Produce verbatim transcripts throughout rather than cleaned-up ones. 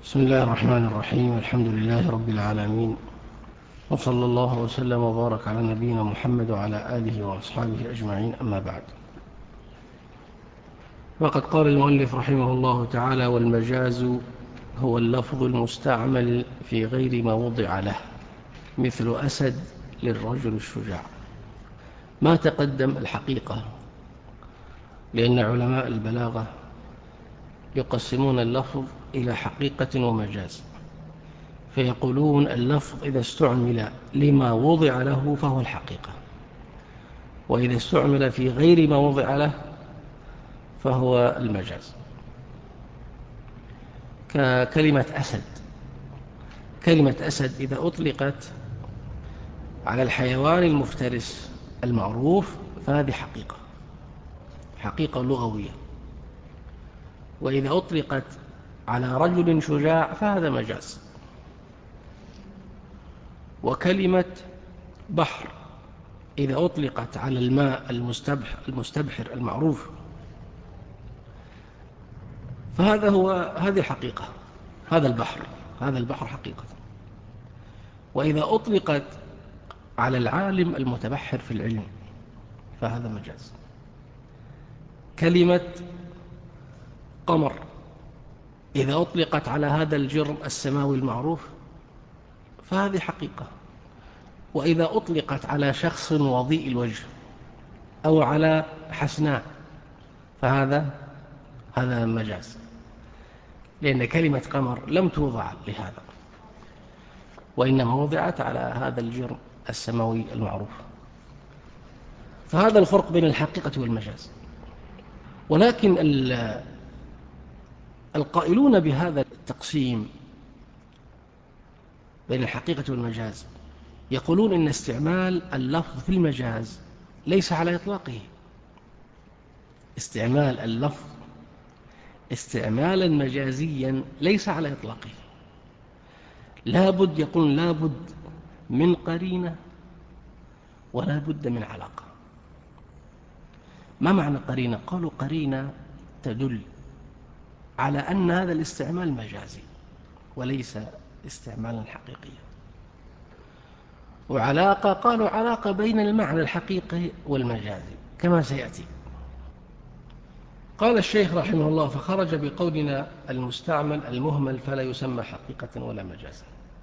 بسم الله الرحمن الرحيم. الحمد لله رب العالمين، وصلى الله وسلم وبارك على نبينا محمد وعلى آله وأصحابه أجمعين، أما بعد. وقد قال المؤلف رحمه الله تعالى: والمجاز هو اللفظ المستعمل في غير ما وضع له، مثل أسد للرجل الشجاع. ما تقدم الحقيقة، لأن علماء البلاغة يقسمون اللفظ إلى حقيقة ومجاز، فيقولون اللفظ إذا استعمل لما وضع له فهو الحقيقة، وإذا استعمل في غير ما وضع له فهو المجاز. ككلمة أسد، كلمة أسد إذا أطلقت على الحيوان المفترس المعروف فهذه حقيقة، حقيقة لغوية. وإذا أطلقت على رجل شجاع فهذا مجاز. وكلمة بحر إذا أطلقت على الماء المستبحر, المستبحر المعروف فهذا هو هذه حقيقة، هذا البحر، هذا البحر حقيقة. وإذا أطلقت على العالم المتبحر في العلم فهذا مجاز. كلمة قمر إذا أطلقت على هذا الجرم السماوي المعروف فهذه حقيقة. وإذا أطلقت على شخص وضيء الوجه أو على حسناء فهذا هذا مجاز، لأن كلمة قمر لم توضع لهذا، وإنما وضعت على هذا الجرم السماوي المعروف. فهذا الفرق بين الحقيقة والمجاز. ولكن القائلون بهذا التقسيم بين الحقيقة والمجاز يقولون إن استعمال اللفظ في المجاز ليس على إطلاقه. استعمال اللفظ استعمالا مجازيا ليس على إطلاقه، لابد يقول لابد من قرينة ولا بد من علاقة. ما معنى قرينة؟ قالوا قرينة تدل على أن هذا الاستعمال مجازي وليس استعمالا حقيقيا. وعلاقة قالوا علاقة بين المعنى الحقيقي والمجازي كما سيأتي. قال الشيخ رحمه الله: فخرج بقولنا المستعمل المهمل فلا يسمى حقيقة ولا مجازا،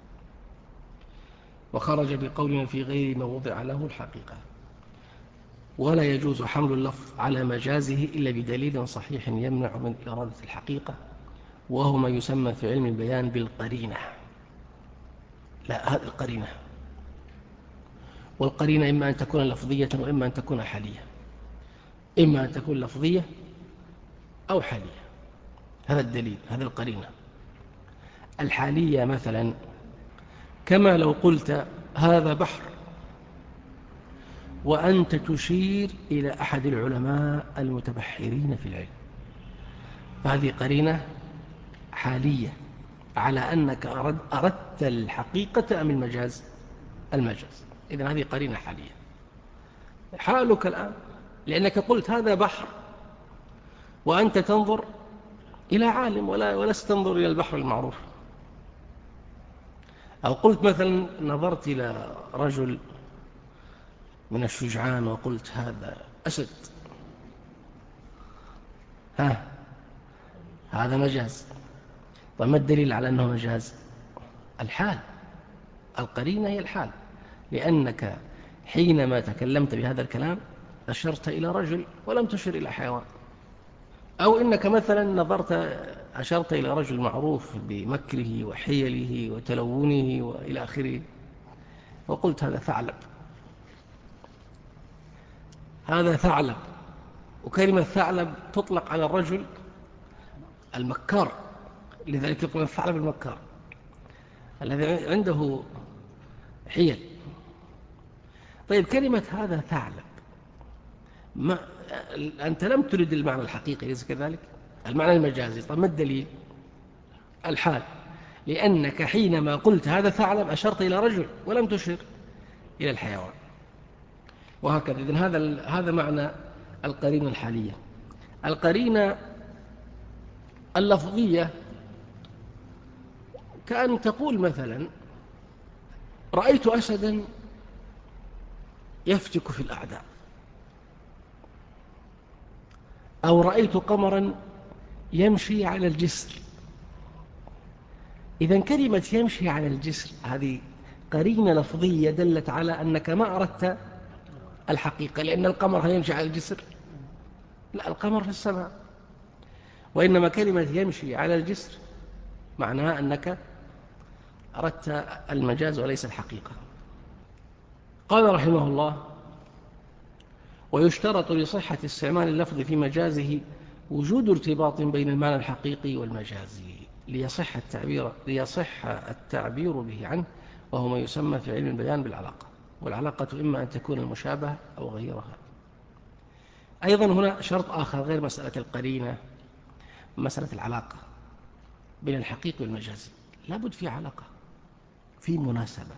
وخرج بقولنا في غير ما وضع له الحقيقة. ولا يجوز حمل اللفظ على مجازه إلا بدليل صحيح يمنع من إرادة الحقيقة، وهو ما يسمى في علم البيان بالقرينة. لا، هذه القرينة، والقرينة إما أن تكون لفظية وإما أن تكون حالية، إما أن تكون لفظية أو حالية. هذا الدليل، هذا القرينة. الحالية مثلا كما لو قلت هذا بحر وأنت تشير إلى أحد العلماء المتبحرين في العلم، فهذه قرينة حالية على أنك أردت الحقيقة أم المجاز؟ المجاز. إذن هذه قرينة حالية. حالك الآن لأنك قلت هذا بحر وأنت تنظر إلى عالم ولا ولست تنظر إلى البحر المعروف. أو قلت مثلا نظرت إلى رجل من الشجعان وقلت هذا أسد، ها هذا مجاز. وما الدليل على أنه مجاز؟ الحال، القرينة هي الحال، لأنك حينما تكلمت بهذا الكلام أشرت إلى رجل ولم تشر إلى حيوان. أو إنك مثلا نظرت أشرت إلى رجل معروف بمكره وحيله وتلونه وإلى آخره وقلت هذا ثعلب، هذا ثعلب. وكلمة ثعلب تطلق على الرجل المكار، لذلك يقول الثعلب المكار الذي عنده حيل. طيب كلمة هذا ثعلب، ما أنت لم ترد المعنى الحقيقي، ليس كذلك؟ المعنى المجازي. طيب ما الدليل؟ الحال، لأنك حينما قلت هذا ثعلب أشرت إلى رجل ولم تشر إلى الحيوان، وهكذا. إذن هذا هذا معنى القرينة الحالية. القرينة اللفظية كأن تقول مثلا رأيت أسدا يفتك في الأعداء، أو رأيت قمرا يمشي على الجسر. إذن كلمة يمشي على الجسر هذه قرينة لفظية دلت على أنك ما أردت الحقيقة، لأن القمر يمشي على الجسر؟ لا، القمر في السماء. وإنما كلمة يمشي على الجسر معناها أنك أردت المجاز وليس الحقيقة. قال رحمه الله: ويشترط لصحة استعمال اللفظ في مجازه وجود ارتباط بين المعنى الحقيقي والمجازي ليصح التعبير, ليصح التعبير به عنه، وهو ما يسمى في علم البيان بالعلاقة. والعلاقة إما أن تكون المشابهة أو غيرها. أيضا هنا شرط آخر غير مسألة القرينة، مسألة العلاقة بين الحقيقي والمجازي. لابد في علاقة، في مناسبة.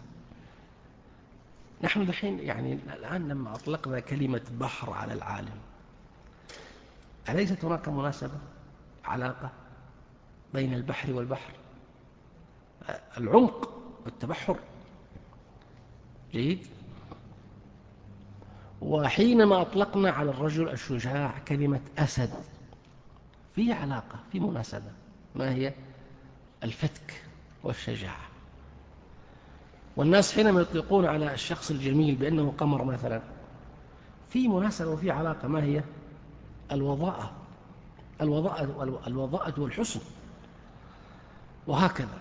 نحن الحين يعني الآن لما أطلقنا كلمة بحر على العالم، أليست هناك مناسبة، علاقة بين البحر والبحر؟ العمق والتبحر. جيد. وحينما أطلقنا على الرجل الشجاع كلمة أسد، في علاقة، في مناسبة. ما هي؟ الفتك والشجاعة. والناس حينما يطلقون على الشخص الجميل بأنه قمر مثلا، في مناسبة وفي علاقة. ما هي؟ الوضاءة الوضاءة الوضاءة والحسن، وهكذا.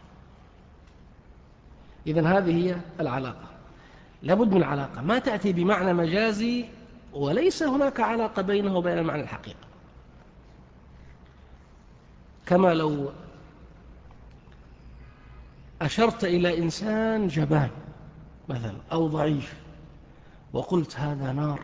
إذن هذه هي العلاقة. لابد من علاقة ما تأتي بمعنى مجازي وليس هناك علاقة بينه وبين المعنى الحقيقي. كما لو أشرت إلى إنسان جبان مثلا أو ضعيف وقلت هذا نار،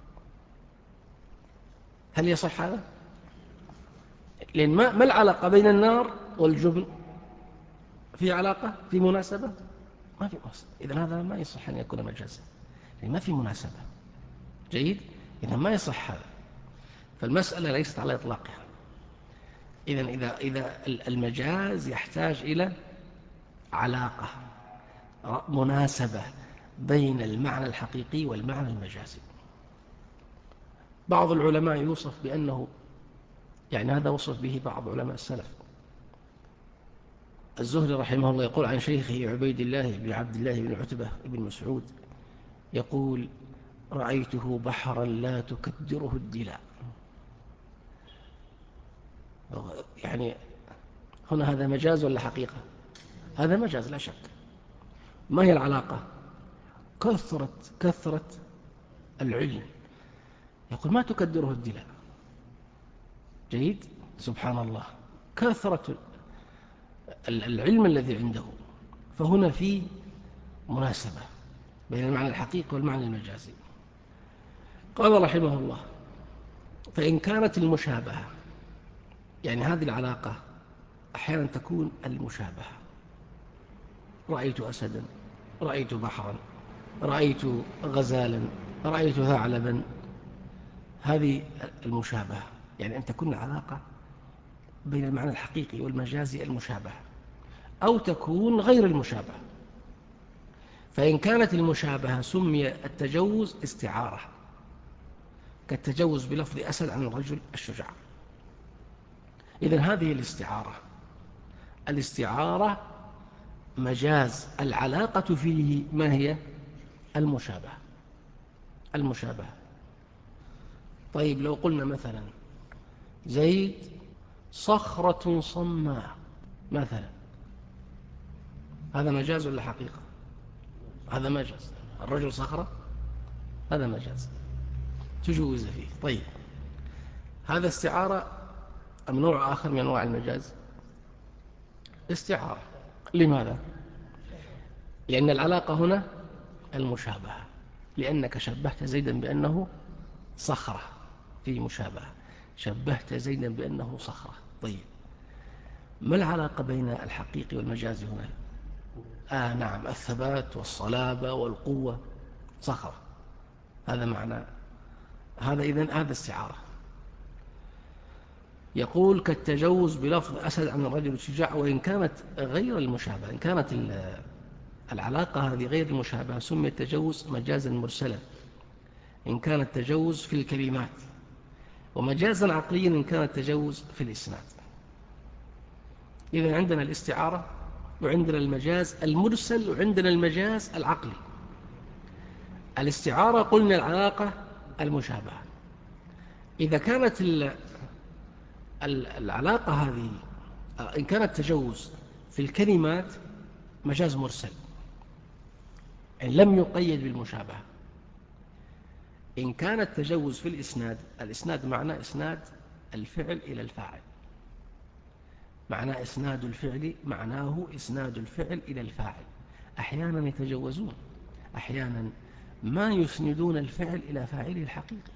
هل يصح هذا؟ لأن ما, ما العلاقة بين النار والجبن؟ في علاقة، في مناسبة؟ ما في مناسبة. إذن هذا ما يصح أن يكون مجازا، لأن ما في مناسبة. جيد. إذن ما يصح هذا. فالمسألة ليست على إطلاقها. إذن إذا, إذا المجاز يحتاج إلى علاقة، مناسبة بين المعنى الحقيقي والمعنى المجازي. بعض العلماء يوصف بأنه، يعني هذا وصف به بعض علماء السلف. الزهري رحمه الله يقول عن شيخه عبيد الله بن عبد الله بن عتبة بن مسعود، يقول: رأيته بحرا لا تكدره الدلاء. يعني هنا هذا مجاز ولا حقيقة؟ هذا مجاز لا شك. ما هي العلاقة؟ كثرة كثرة العلم. يقول: ما تكدره الدلاء. جيد. سبحان الله، كثرة العلم الذي عنده. فهنا في مناسبة بين المعنى الحقيقي والمعنى المجازي. قال رحمه الله: فإن كانت المشابهة، يعني هذه العلاقة أحيانا تكون المشابهة، رأيت أسدا، رأيت بحرا، رأيت غزالا، رأيت ثعلبا. هذه المشابهة، يعني أن تكون العلاقة بين المعنى الحقيقي والمجازي المشابهة، أو تكون غير المشابهة. فإن كانت المشابهة سمي التجوز استعارة، كالتجوز بلفظ أسد عن الرجل الشجاع. إذن هذه الاستعارة الاستعارة مجاز، العلاقة فيه ما هي؟ المشابهة المشابهة. طيب لو قلنا مثلا زيد صخرة صماء مثلا، هذا مجاز ولا حقيقة؟ هذا مجاز. الرجل صخرة، هذا مجاز تجوز فيه. طيب هذا استعارة أم نوع آخر من أنواع المجاز؟ استعارة. لماذا؟ لأن العلاقة هنا المشابهة، لأنك شبهت زيدا بأنه صخرة، في مشابهة، شبهت زيدا بأنه صخرة. طيب ما العلاقة بين الحقيقي والمجاز هنا؟ آه نعم، الثبات والصلابة والقوة، صخرة، هذا معنى هذا. إذن هذا استعارة. يقول كالتجوز بلفظ أسد عن الرجل الشجاع، وإن كانت غير المشابهة، إن كانت العلاقة هذه غير المشابهة سمي التجوز مجازا مرسلا إن كان التجوز في الكلمات، ومجازا عقليا إن كان التجوز في الإسناد. إذن عندنا الاستعارة، وعندنا المجاز المرسل، وعندنا المجاز العقلي. الاستعارة قلنا العلاقة المشابهة. إذا كانت العلاقة هذه إن كان التجوز في الكلمات مجاز مرسل إن لم يقيد بالمشابهة. إن كان التجوز في الإسناد، الإسناد معنى إسناد الفعل إلى الفاعل، معنى إسناد الفعل معناه إسناد الفعل إلى الفاعل. أحيانا يتجوزون، أحيانا ما يسندون الفعل إلى فاعله الحقيقي،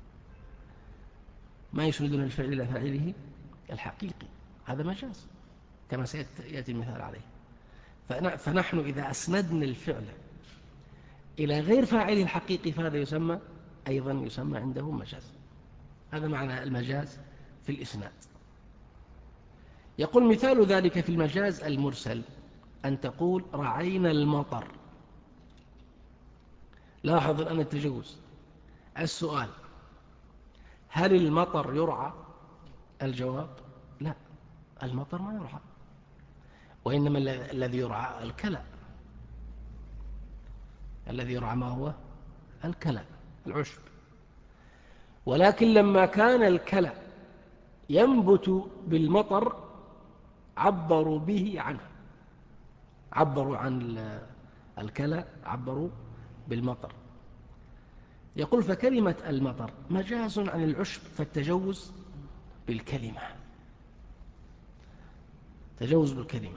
ما يسندون الفعل إلى فاعله الحقيقي، هذا مجاز كما سيأتي المثال عليه. فنحن إذا أسندنا الفعل إلى غير فاعله الحقيقي فهذا يسمى أيضا يسمى عنده مجاز. هذا معنى المجاز في الإسناد. يقول مثال ذلك في المجاز المرسل أن تقول رعينا المطر. لاحظ الآن التجوز. السؤال: هل المطر يرعى؟ الجواب: لا، المطر ما يرعى، وإنما الذي يرعى الكلى. الذي يرعى ما هو؟ الكلى، العشب. ولكن لما كان الكلى ينبت بالمطر عبروا به عنه، عبروا عن الكلى، عبروا بالمطر. يقول فكلمة المطر مجاز عن العشب، فالتجوز بالكلمة، تجوز بالكلمة.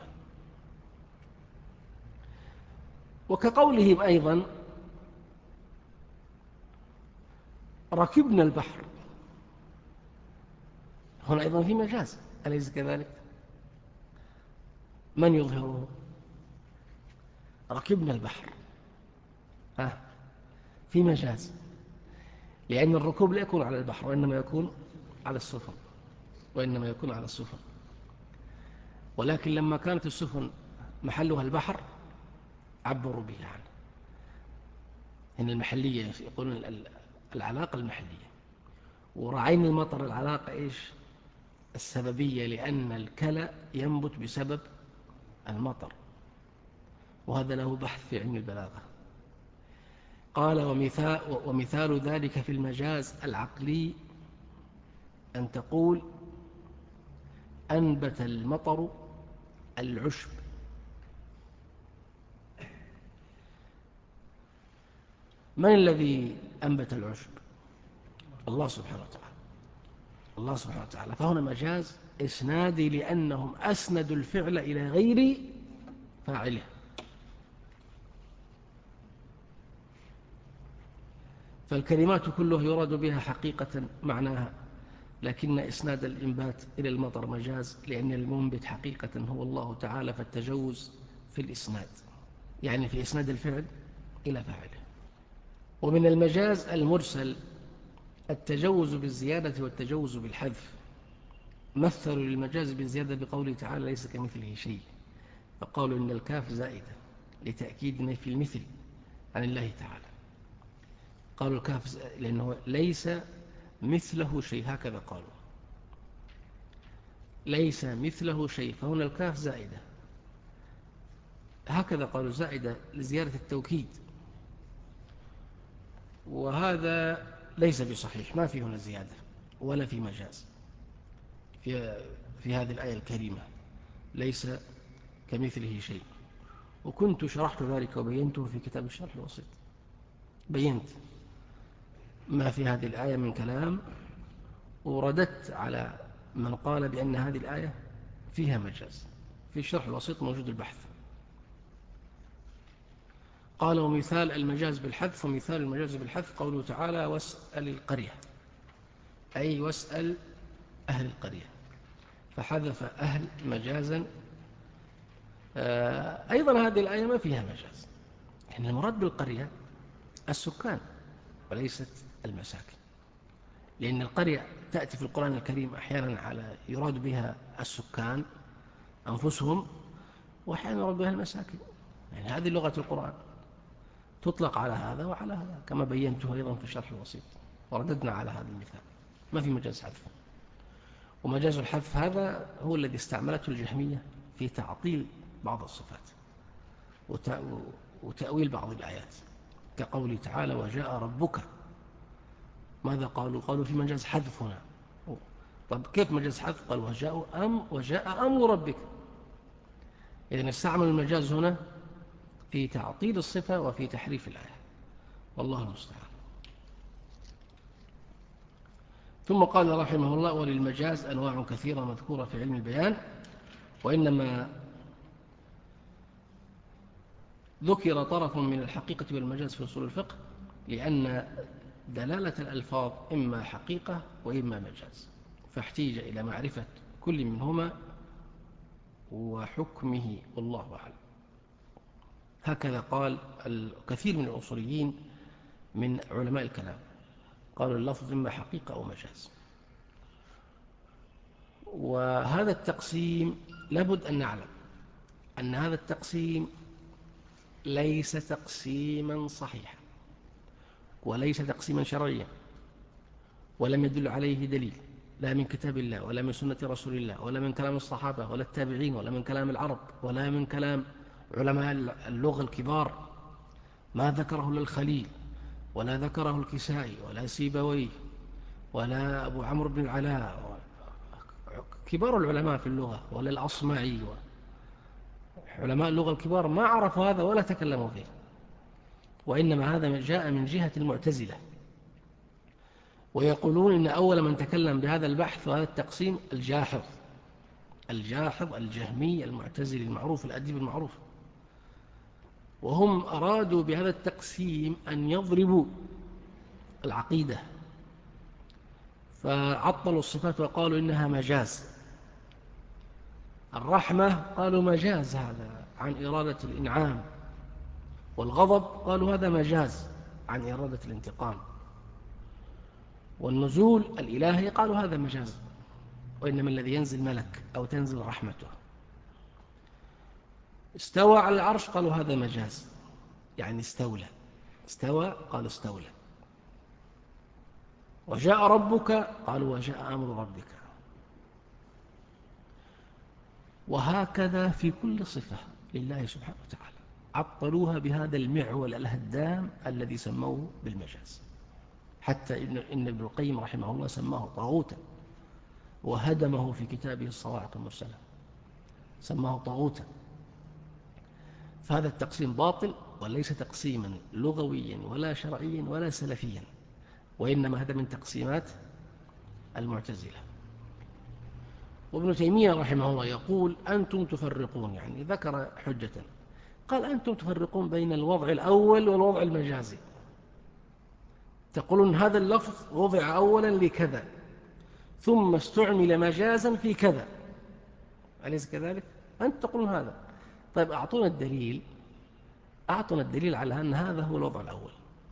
وكقولهم أيضا ركبنا البحر، هنا أيضا في مجاز، أليس كذلك؟ من يظهره؟ ركبنا البحر، ها في مجاز، لأن الركوب لا يكون على البحر، وإنما يكون على السفن، وإنما يكون على السفن. ولكن لما كانت السفن محلها البحر عبروا به عنه. إن المحلية يقولون العلاقة المحلية. ورعين المطر العلاقة إيش؟ السببية، لأن الكلى ينبت بسبب المطر، وهذا له بحث في علم البلاغة. قال ومثال, ومثال ذلك في المجاز العقلي أن تقول أنبت المطر العشب. من الذي أنبت العشب؟ الله سبحانه وتعالى، الله سبحانه وتعالى. فهنا مجاز إسنادي، لأنهم أسندوا الفعل إلى غير فاعله. فالكلمات كلها يراد بها حقيقة معناها، لكن إسناد الإنبات إلى المطر مجاز، لأن المنبت حقيقة هو الله تعالى، فالتجوز في الإسناد يعني في إسناد الفعل إلى فاعله. ومن المجاز المرسل التجوز بالزيادة والتجوز بالحذف. مثلوا للمجاز بالزيادة بقوله تعالى ليس كمثله شيء، فقالوا إن الكاف زائدة لتأكيد نفي المثل عن الله تعالى. قالوا الكاف لأنه ليس مثله شيء، هكذا قالوا ليس مثله شيء، فهنا الكاف زائدة، هكذا قالوا زائدة لزيادة التوكيد، وهذا ليس بصحيح، ما في هنا زيادة ولا في مجاز في, في هذه الآية الكريمة، ليس كمثله شيء. وكنت شرحت ذلك وبينته في كتاب الشرح الوسيط، بينت ما في هذه الآية من كلام، ورددت على من قال بأن هذه الآية فيها مجاز. في الشرح الوسيط موجود البحث. قال ومثال المجاز بالحذف، ومثال المجاز بالحذف قوله تعالى واسأل القرية، أي واسأل أهل القرية، فحذف أهل مجازا. أيضا هذه الآية ما فيها مجاز، يعني المراد بالقرية السكان وليست المساكن. لأن القرية تأتي في القرآن الكريم أحيانا على يراد بها السكان أنفسهم، وأحيانا يراد بها المساكن. يعني هذه لغة القرآن تطلق على هذا وعلى هذا، كما بينته أيضا في الشرح الوسيط، ورددنا على هذا المثال. ما في مجاز حذف. ومجاز الحذف هذا هو الذي استعملته الجهمية في تعطيل بعض الصفات وتأويل بعض الآيات، كقوله تعالى وجاء ربك. ماذا قالوا؟ قالوا في مجاز حذف هنا. طب كيف مجاز حذف؟ قال وجاء أم وجاء أمر ربك. إذن استعمل المجاز هنا في تعطيل الصفة وفي تحريف الآية، والله المستعان. ثم قال رحمه الله وللمجاز أنواع كثيرة مذكورة في علم البيان، وإنما ذكر طرف من الحقيقة والمجاز في أصول الفقه لأن دلالة الألفاظ إما حقيقة وإما مجاز، فاحتيج إلى معرفة كل منهما وحكمه، والله أعلم. هكذا قال الكثير من الأصوليين من علماء الكلام، قالوا اللفظ إما حقيقة أو مجاز. وهذا التقسيم لابد أن نعلم أن هذا التقسيم ليس تقسيما صحيحا، وليس تقسيما شرعيا، ولم يدل عليه دليل لا من كتاب الله ولا من سنة رسول الله ولا من كلام الصحابة ولا التابعين ولا من كلام العرب ولا من كلام علماء اللغة الكبار، ما ذكره للخليل ولا ذكره الكسائي ولا سيبويه ولا أبو عمرو بن العلاء كبار العلماء في اللغة، ولا الأصمعي. علماء اللغة الكبار ما عرفوا هذا ولا تكلموا فيه، وإنما هذا جاء من جهة المعتزلة، ويقولون إن أول من تكلم بهذا البحث وهذا التقسيم الجاحظ الجاحظ الجهمي المعتزلي المعروف الأديب المعروف. وهم أرادوا بهذا التقسيم أن يضربوا العقيدة، فعطلوا الصفات وقالوا إنها مجاز. الرحمة قالوا مجاز هذا عن إرادة الإنعام، والغضب قالوا هذا مجاز عن إرادة الانتقام، والنزول الإلهي قالوا هذا مجاز، وإنما الذي ينزل ملك أو تنزل رحمته. استوى على العرش قالوا هذا مجاز، يعني استولى. استوى قالوا استولى. وجاء ربك قالوا وجاء أمر ربك. وهكذا في كل صفة لله سبحانه وتعالى عطلوها بهذا المعول الهدام الذي سموه بالمجاز، حتى إن ابن القيم رحمه الله سماه طاغوتا، وهدمه في كتابه الصواعق المرسلة، سماه طاغوتا. فهذا التقسيم باطل، وليس تقسيما لغويا ولا شرعيا ولا سلفيا، وإنما هذا من تقسيمات المعتزلة. وابن تيمية رحمه الله يقول أنتم تفرقون، يعني ذكر حجة، قال أنتم تفرقون بين الوضع الأول والوضع المجازي، تقولون هذا اللفظ وضع أولا لكذا ثم استعمل مجازا في كذا، أليس كذلك؟ أنت تقولون هذا. طيب أعطونا الدليل، أعطونا الدليل على أن هذا هو الوضع الأول،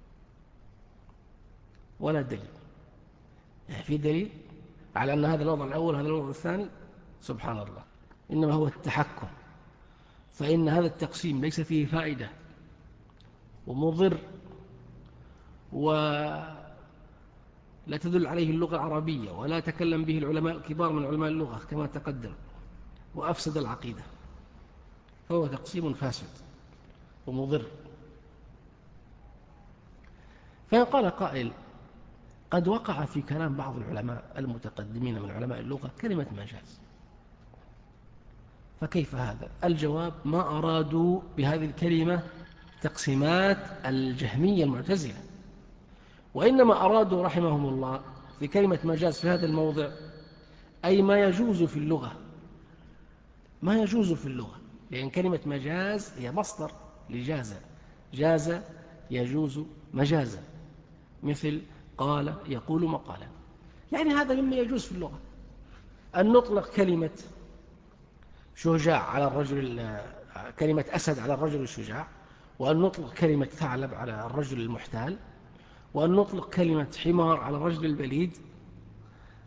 ولا دليل. يعني في دليل على أن هذا الوضع الأول هذا الوضع الثاني؟ سبحان الله. إنما هو التحكم، فإن هذا التقسيم ليس فيه فائدة ومضر، ولا تدل عليه اللغة العربية، ولا تكلم به العلماء الكبار من علماء اللغة كما تقدم، وأفسد العقيدة، فهو تقسيم فاسد ومضر. فيقال قائل قد وقع في كلام بعض العلماء المتقدمين من علماء اللغة كلمة مجاز، فكيف هذا؟ الجواب ما أرادوا بهذه الكلمة تقسيمات الجهمية المعتزلة، وإنما أرادوا رحمهم الله في كلمة مجاز في هذا الموضع أي ما يجوز في اللغة، ما يجوز في اللغة، لأن كلمة مجاز هي مصدر لجاز، جاز يجوز مجازا، مثل قال يقول مقالا، يعني هذا مما يجوز في اللغة. أن نطلق كلمة شجاع على الرجل، كلمة أسد على الرجل الشجاع، وأن نطلق كلمة ثعلب على الرجل المحتال، وأن نطلق كلمة حمار على الرجل البليد،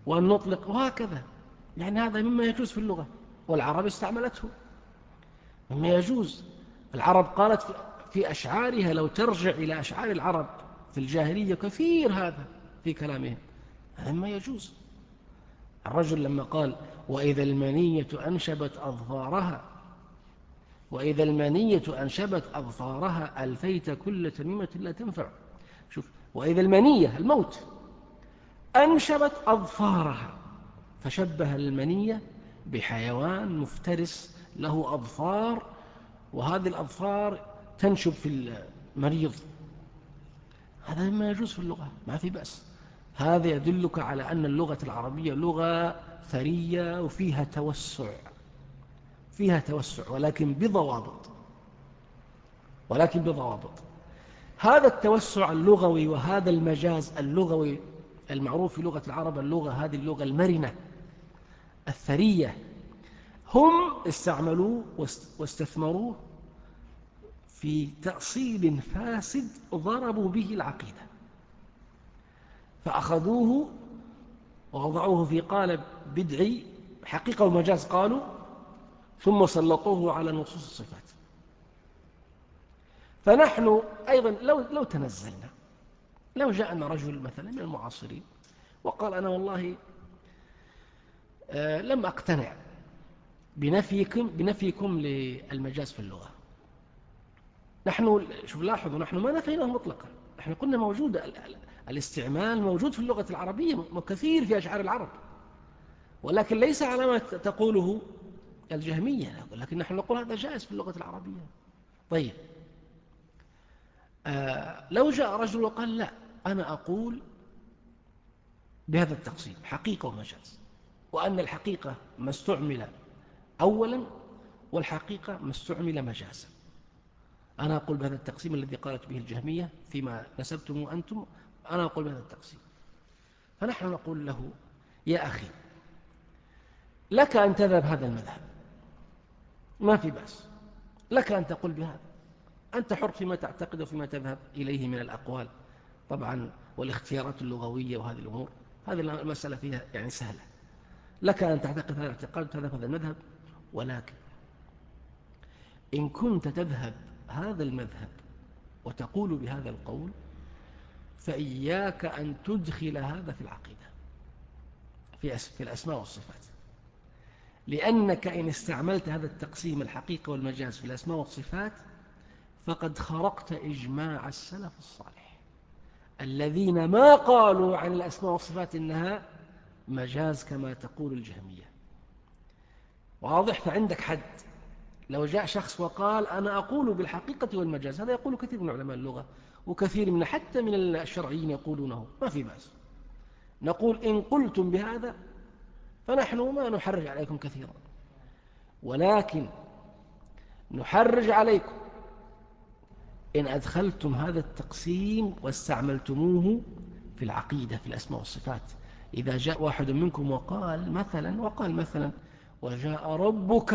وأن نطلق وهكذا. يعني هذا مما يجوز في اللغة، والعرب استعملته مما يجوز. العرب قالت في أشعارها، لو ترجع إلى أشعار العرب في الجاهلية كثير هذا في كلامهم، هذا مما يجوز. الرجل لما قال وإذا المنية أنشبت أظفارها، وإذا المنية أنشبت أظفارها ألفيت كل تميمة لا تنفع. شوف، وإذا المنية الموت أنشبت أظفارها، فشبه المنية بحيوان مفترس له أظفار، وهذه الأظفار تنشب في المريض. هذا ما يجوز في اللغة، ما في بأس. هذا يدلك على أن اللغة العربية لغة ثرية وفيها توسع، فيها توسع ولكن بضوابط، ولكن بضوابط. هذا التوسع اللغوي وهذا المجاز اللغوي المعروف في لغة العرب، اللغة هذه اللغة المرنة الثرية، هم استعملوه واستثمروه في تأصيل فاسد ضربوا به العقيدة، فأخذوه ووضعوه في قالب بدعي حقيقة ومجاز قالوا، ثم سلطوه على نصوص الصفات. فنحن أيضا لو, لو تنزلنا، لو جاءنا رجل مثلا من المعاصرين وقال أنا والله آه لم أقتنع بنفيكم, بنفيكم للمجاز في اللغة. نحن شوف لاحظوا، نحن ما نفيناه مطلقا، نحن قلنا موجود الاستعمال موجود في اللغة العربية وكثير في أشعار العرب، ولكن ليس على ما تقوله الجهمية، لكن نحن نقول هذا جائز في اللغة العربية. طيب آه لو جاء رجل وقال لا أنا أقول بهذا التقسيم حقيقة ومجاز، وأن الحقيقة ما استعمل أولا والحقيقة ما استعمل مجازا، أنا أقول بهذا التقسيم الذي قالت به الجهمية فيما نسبتم أنتم، أنا أقول بهذا التقسيم. فنحن نقول له يا أخي لك أن تذهب هذا المذهب، ما في بأس، لك أن تقول بهذا، أنت حر فيما تعتقد وفيما تذهب إليه من الأقوال طبعا والاختيارات اللغوية وهذه الأمور، هذه المسألة فيها يعني سهلة، لك أن تعتقد هذا الاعتقاد وتذهب هذا المذهب. ولكن إن كنت تذهب هذا المذهب وتقول بهذا القول، فإياك أن تدخل هذا في العقيدة في الأسماء والصفات، لأنك إن استعملت هذا التقسيم الحقيقة والمجاز في الأسماء والصفات فقد خرقت إجماع السلف الصالح الذين ما قالوا عن الأسماء والصفات إنها مجاز كما تقول الجهمية. واضح؟ فعندك حد. لو جاء شخص وقال أنا أقول بالحقيقة والمجاز، هذا يقول كثير من علماء اللغة وكثير من حتى من الشرعيين يقولونه، ما في بأس. نقول إن قلتم بهذا فنحن ما نحرج عليكم كثيرا، ولكن نحرج عليكم إن أدخلتم هذا التقسيم واستعملتموه في العقيدة في الأسماء والصفات. إذا جاء واحد منكم وقال مثلا وقال مثلا وجاء ربك،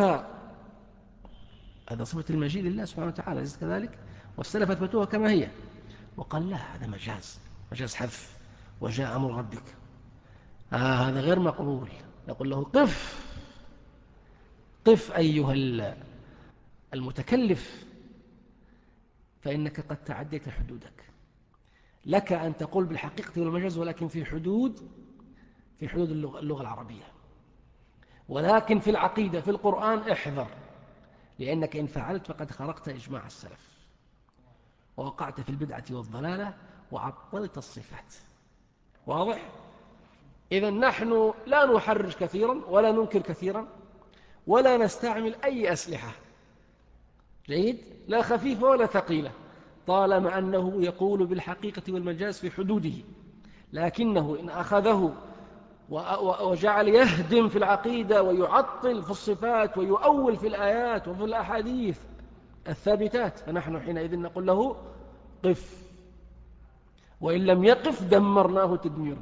هذا صفة المجيء لله سبحانه وتعالى ليس كذلك، والسلف أثبتوها كما هي، وقال لا هذا مجاز، مجاز حذف، وجاء أمر ربك، آه هذا غير مقبول. نقول له قف قف أيها المتكلف، فإنك قد تعديت حدودك. لك أن تقول بالحقيقة والمجاز ولكن في حدود في حدود اللغة, اللغة العربية، ولكن في العقيدة في القرآن احذر، لأنك إن فعلت فقد خرقت إجماع السلف ووقعت في البدعة والضلالة وعطلت الصفات. واضح؟ إذن نحن لا نحرج كثيرا ولا ننكر كثيرا ولا نستعمل أي أسلحة، جيد؟ لا خفيفة ولا ثقيلة، طالما أنه يقول بالحقيقة والمجاز في حدوده. لكنه إن أخذه وجعل يهدم في العقيدة ويعطل في الصفات ويؤول في الآيات وفي الأحاديث الثابتات، فنحن حينئذ نقول له قف، وإن لم يقف دمرناه تدميرا.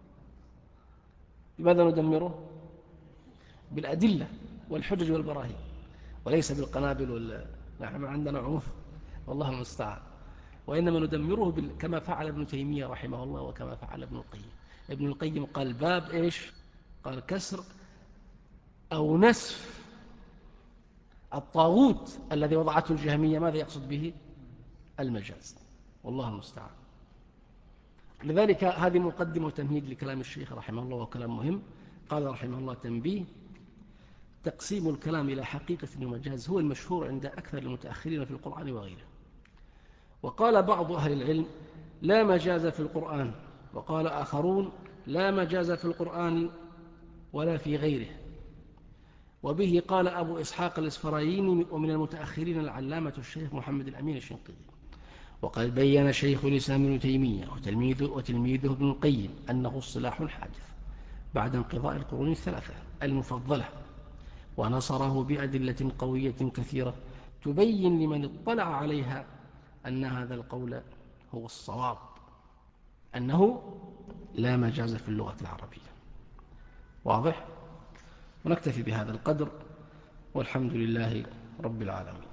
بماذا ندمره؟ بالأدلة والحجج والبراهين، وليس بالقنابل وال... نحن ما عندنا عنف والله المستعان، وإنما ندمره بال... كما فعل ابن تيمية رحمه الله وكما فعل ابن القيم. ابن القيم قال باب إيش؟ قال كسر أو نسف الطاغوت الذي وضعته الجهمية، ماذا يقصد به؟ المجاز، والله المستعان. لذلك هذه مقدمة وتمهيد لكلام الشيخ رحمه الله، وكلام مهم. قال رحمه الله: تنبيه: تقسيم الكلام إلى حقيقة ومجاز هو المشهور عند أكثر المتأخرين في القرآن وغيره. وقال بعض أهل العلم: لا مجاز في القرآن، وقال آخرون: لا مجاز في القرآن ولا في غيره. وبه قال أبو إسحاق الإسفرايني، ومن المتأخرين العلامة الشيخ محمد الأمين الشنقيطي. وقد بين شيخ الإسلام ابن تيمية وتلميذه, وتلميذه ابن القيم أنه اصطلاح حادث بعد انقضاء القرون الثلاثة المفضلة، ونصره بأدلة قوية كثيرة تبين لمن اطلع عليها أن هذا القول هو الصواب، أنه لا مجاز في اللغة العربية. واضح؟ ونكتفي بهذا القدر، والحمد لله رب العالمين.